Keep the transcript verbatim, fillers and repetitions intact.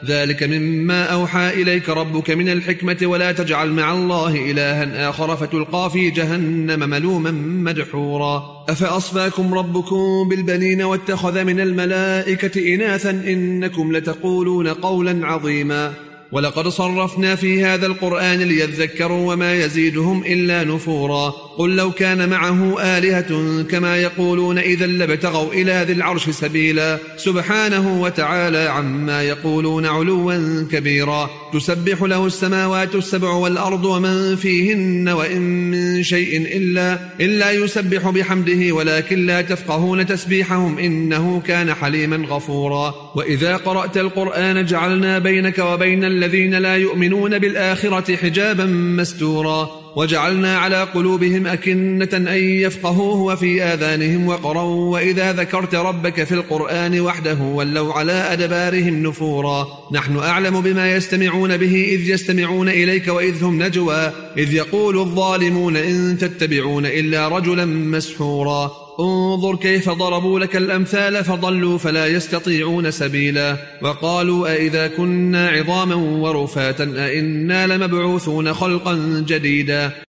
ذلك مما أوحى إليك ربك من الحكمة ولا تجعل مع الله إلها آخر فتلقى في جهنم ملوما مدحورا أفأصفاكم ربكم بالبنين واتخذ من الملائكة إناثا إنكم لتقولون قولا عظيما ولقد صرفنا في هذا القرآن ليذكروا وما يزيدهم إلا نفورا قل لو كان معه آلهة كما يقولون إذا لابتغوا إلى ذي العرش سبيلا سبحانه وتعالى عما يقولون علوا كبيرا تسبح له السماوات السبع والأرض ومن فيهن وإن من شيء إلا, إلا يسبح بحمده ولكن لا تفقهون تسبيحهم إنه كان حليما غفورا وإذا قرأت القرآن جعلنا بينك وبين الذين لا يؤمنون بالآخرة حجابا مستورا وجعلنا على قلوبهم أكنة أن يفقهوه وفي آذانهم وقرا وإذا ذكرت ربك في القرآن وحده ولوا على أدبارهم نفورا نحن أعلم بما يستمعون به إذ يستمعون إليك وإذ هم نجوى إذ يقول الظالمون إن تتبعون إلا رجلا مسحورا انظر كيف ضربوا لك الأمثال فضلوا فلا يستطيعون سبيلا وقالوا أئذا كنا عظاما ورفاتا أئنا لمبعوثون خلقا جديدا